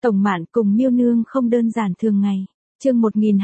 Tổng Mạn cùng Miêu Nương không đơn giản thường ngày. Chương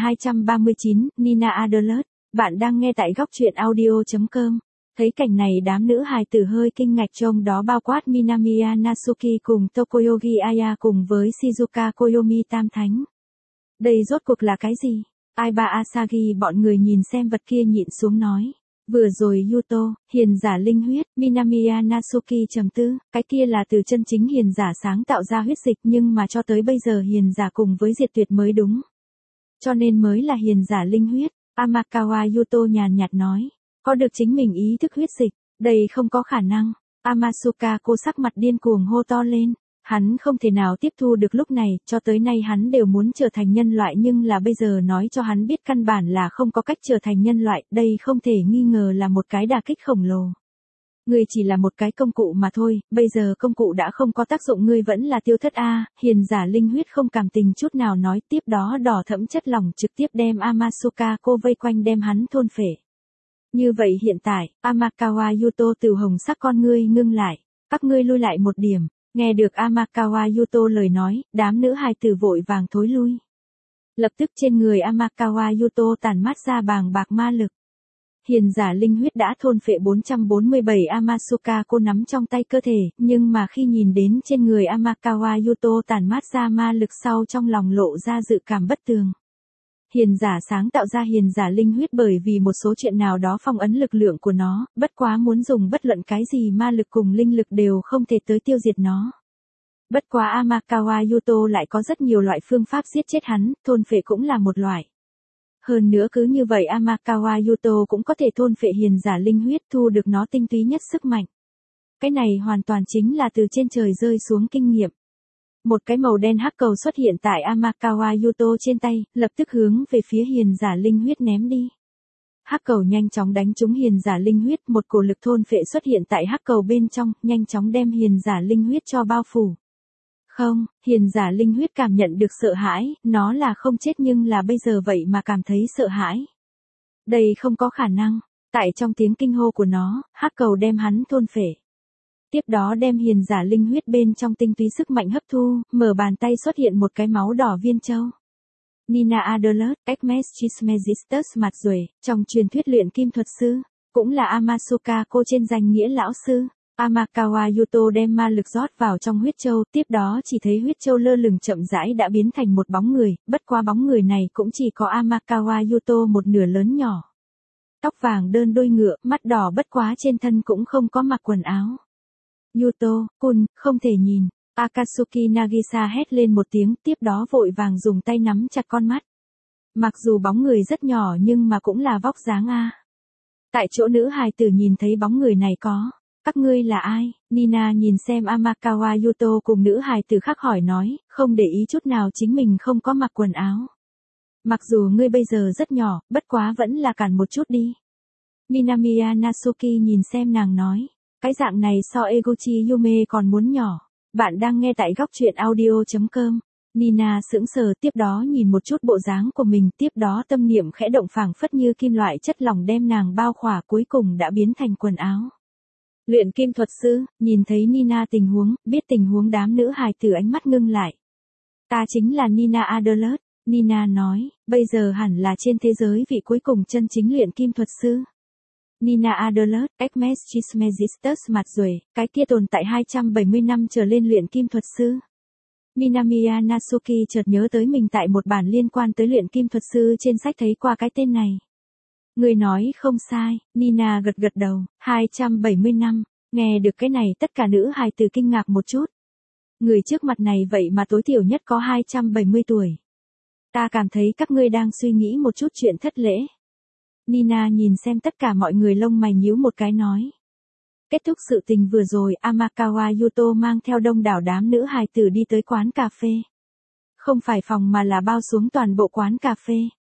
1239, Nina Adler. Bạn đang nghe tại góc truyện audio.com. Thấy cảnh này đám nữ hài tử hơi kinh ngạc, trông đó bao quát Minamiya Natsuki cùng Tokoyogi Aya cùng với Shizuka Koyomi tam thánh. Đây rốt cuộc là cái gì? Aiba Asagi bọn người nhìn xem vật kia nhịn xuống nói. Vừa rồi Yuto, hiền giả linh huyết, Minamiya Natsuki trầm tư, cái kia là từ chân chính hiền giả sáng tạo ra huyết dịch, nhưng mà cho tới bây giờ hiền giả cùng với diệt tuyệt mới đúng. Cho nên mới là hiền giả linh huyết. Amakawa Yuto nhàn nhạt nói. Có được chính mình ý thức huyết dịch, đây không có khả năng. Amasuka cô sắc mặt điên cuồng hô to lên. Hắn không thể nào tiếp thu được lúc này, cho tới nay hắn đều muốn trở thành nhân loại, nhưng là bây giờ nói cho hắn biết căn bản là không có cách trở thành nhân loại, đây không thể nghi ngờ là một cái đả kích khổng lồ. Ngươi chỉ là một cái công cụ mà thôi, bây giờ công cụ đã không có tác dụng, ngươi vẫn là tiêu thất a. Hiền giả linh huyết không cảm tình chút nào nói, tiếp đó đỏ thẫm chất lỏng trực tiếp đem Amasuka cô vây quanh đem hắn thôn phệ. Như vậy hiện tại, Amakawa Yuto từ hồng sắc con ngươi ngưng lại, các ngươi lui lại một điểm. Nghe được Amakawa Yuto lời nói, đám nữ hài tử vội vàng thối lui. Lập tức trên người Amakawa Yuto tản mát ra bàng bạc ma lực. Hiền giả linh huyết đã thôn phệ 447 Amasuka cô nắm trong tay cơ thể, nhưng mà khi nhìn đến trên người Amakawa Yuto tản mát ra ma lực sau, trong lòng lộ ra dự cảm bất tường. Hiền giả sáng tạo ra hiền giả linh huyết bởi vì một số chuyện nào đó phong ấn lực lượng của nó, bất quá muốn dùng bất luận cái gì ma lực cùng linh lực đều không thể tới tiêu diệt nó. Bất quá Amakawa Yuto lại có rất nhiều loại phương pháp giết chết hắn, thôn phệ cũng là một loại. Hơn nữa cứ như vậy Amakawa Yuto cũng có thể thôn phệ hiền giả linh huyết, thu được nó tinh túy nhất sức mạnh. Cái này hoàn toàn chính là từ trên trời rơi xuống kinh nghiệm. Một cái màu đen hắc cầu xuất hiện tại Amakawa Yuto trên tay, lập tức hướng về phía hiền giả linh huyết ném đi. Hắc cầu nhanh chóng đánh trúng hiền giả linh huyết, một cổ lực thôn phệ xuất hiện tại hắc cầu bên trong, nhanh chóng đem hiền giả linh huyết cho bao phủ. Không, hiền giả linh huyết cảm nhận được sợ hãi, nó là không chết nhưng là bây giờ vậy mà cảm thấy sợ hãi. Đây không có khả năng. Tại trong tiếng kinh hô của nó, hắc cầu đem hắn thôn phệ. Tiếp đó đem hiền giả linh huyết bên trong tinh túy sức mạnh hấp thu, mở bàn tay xuất hiện một cái máu đỏ viên châu. Nina Adler, Hermes Trismegistus mặt ruồi, trong truyền thuyết luyện kim thuật sư, cũng là Amasuka cô trên danh nghĩa lão sư. Amakawa Yuto đem ma lực rót vào trong huyết châu, tiếp đó chỉ thấy huyết châu lơ lửng chậm rãi đã biến thành một bóng người, bất quá bóng người này cũng chỉ có Amakawa Yuto một nửa lớn nhỏ. Tóc vàng đơn đuôi ngựa, mắt đỏ, bất quá trên thân cũng không có mặc quần áo. Yuto, Kun, không thể nhìn. Akatsuki Nagisa hét lên một tiếng, tiếp đó vội vàng dùng tay nắm chặt con mắt. Mặc dù bóng người rất nhỏ nhưng mà cũng là vóc dáng a. Tại chỗ nữ hài tử nhìn thấy bóng người này có. Các ngươi là ai? Nina nhìn xem Amakawa Yuto cùng nữ hài tử khác hỏi nói, không để ý chút nào chính mình không có mặc quần áo. Mặc dù ngươi bây giờ rất nhỏ, bất quá vẫn là cản một chút đi. Minamiya Natsuki nhìn xem nàng nói. Cái dạng này so Eguchi Yume còn muốn nhỏ. Bạn đang nghe tại góc truyện audio.com. Nina sững sờ, tiếp đó nhìn một chút bộ dáng của mình, tiếp đó tâm niệm khẽ động, phảng phất như kim loại chất lỏng đem nàng bao khỏa, cuối cùng đã biến thành quần áo. Luyện kim thuật sư, nhìn thấy Nina tình huống, biết tình huống đám nữ hài tử ánh mắt ngưng lại. Ta chính là Nina Adler. Nina nói, bây giờ hẳn là trên thế giới vị cuối cùng chân chính luyện kim thuật sư. Nina Adler, Hermes Trismegistus mặt ruồi, cái kia tồn tại 270 năm trở lên luyện kim thuật sư. Minamiya Natsuki chợt nhớ tới mình tại một bản liên quan tới luyện kim thuật sư trên sách thấy qua cái tên này. Người nói không sai, Nina gật gật đầu, 270 năm, nghe được cái này tất cả nữ hài tử kinh ngạc một chút. Người trước mặt này vậy mà tối thiểu nhất có 270 tuổi. Ta cảm thấy các ngươi đang suy nghĩ một chút chuyện thất lễ. Nina nhìn xem tất cả mọi người, lông mày nhíu một cái nói. Kết thúc sự tình vừa rồi, Amakawa Yuto mang theo đông đảo đám nữ hài tử đi tới quán cà phê. Không phải phòng mà là bao xuống toàn bộ quán cà phê.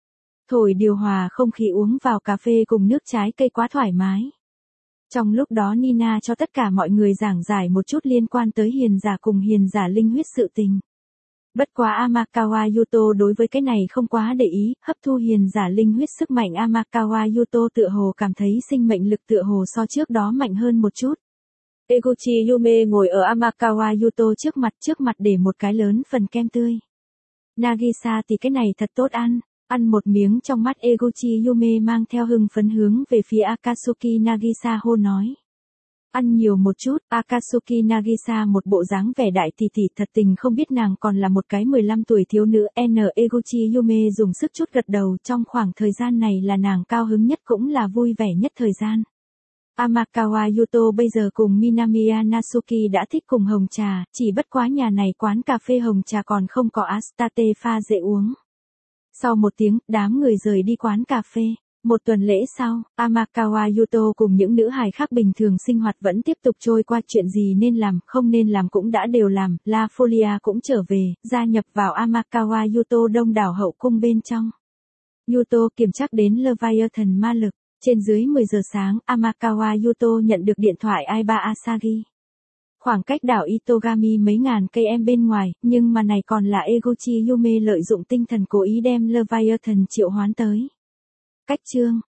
Thổi điều hòa không khí, uống vào cà phê cùng nước trái cây quá thoải mái. Trong lúc đó Nina cho tất cả mọi người giảng giải một chút liên quan tới hiền giả cùng hiền giả linh huyết sự tình. Bất quá Amakawa Yuto đối với cái này không quá để ý, hấp thu hiền giả linh huyết sức mạnh Amakawa Yuto tựa hồ cảm thấy sinh mệnh lực tựa hồ so trước đó mạnh hơn một chút. Eguchi Yume ngồi ở Amakawa Yuto trước mặt để một cái lớn phần kem tươi. Nagisa thì cái này thật tốt ăn một miếng trong mắt Eguchi Yume mang theo hưng phấn hướng về phía Akatsuki Nagisa hô nói. Ăn nhiều một chút, Akatsuki Nagisa một bộ dáng vẻ đại tỷ tỷ thật tình không biết nàng còn là một cái 15 tuổi thiếu nữ. Eguchi Yume dùng sức chút gật đầu, trong khoảng thời gian này là nàng cao hứng nhất cũng là vui vẻ nhất thời gian. Amakawa Yuto bây giờ cùng Minamiya Natsuki đã thích cùng hồng trà, chỉ bất quá nhà này quán cà phê hồng trà còn không có Astate pha dễ uống. Sau một tiếng, đám người rời đi quán cà phê. Một tuần lễ sau, Amakawa Yuto cùng những nữ hài khác bình thường sinh hoạt vẫn tiếp tục trôi qua, chuyện gì nên làm, không nên làm cũng đã đều làm. La Folia cũng trở về, gia nhập vào Amakawa Yuto đông đảo hậu cung bên trong. Yuto kiểm tra đến Leviathan ma lực. Trên dưới 10 giờ sáng, Amakawa Yuto nhận được điện thoại Aiba Asagi. Khoảng cách đảo Itogami mấy ngàn cây em bên ngoài, nhưng mà này còn là Eguchi Yume lợi dụng tinh thần cố ý đem Leviathan triệu hoán tới. Cách chương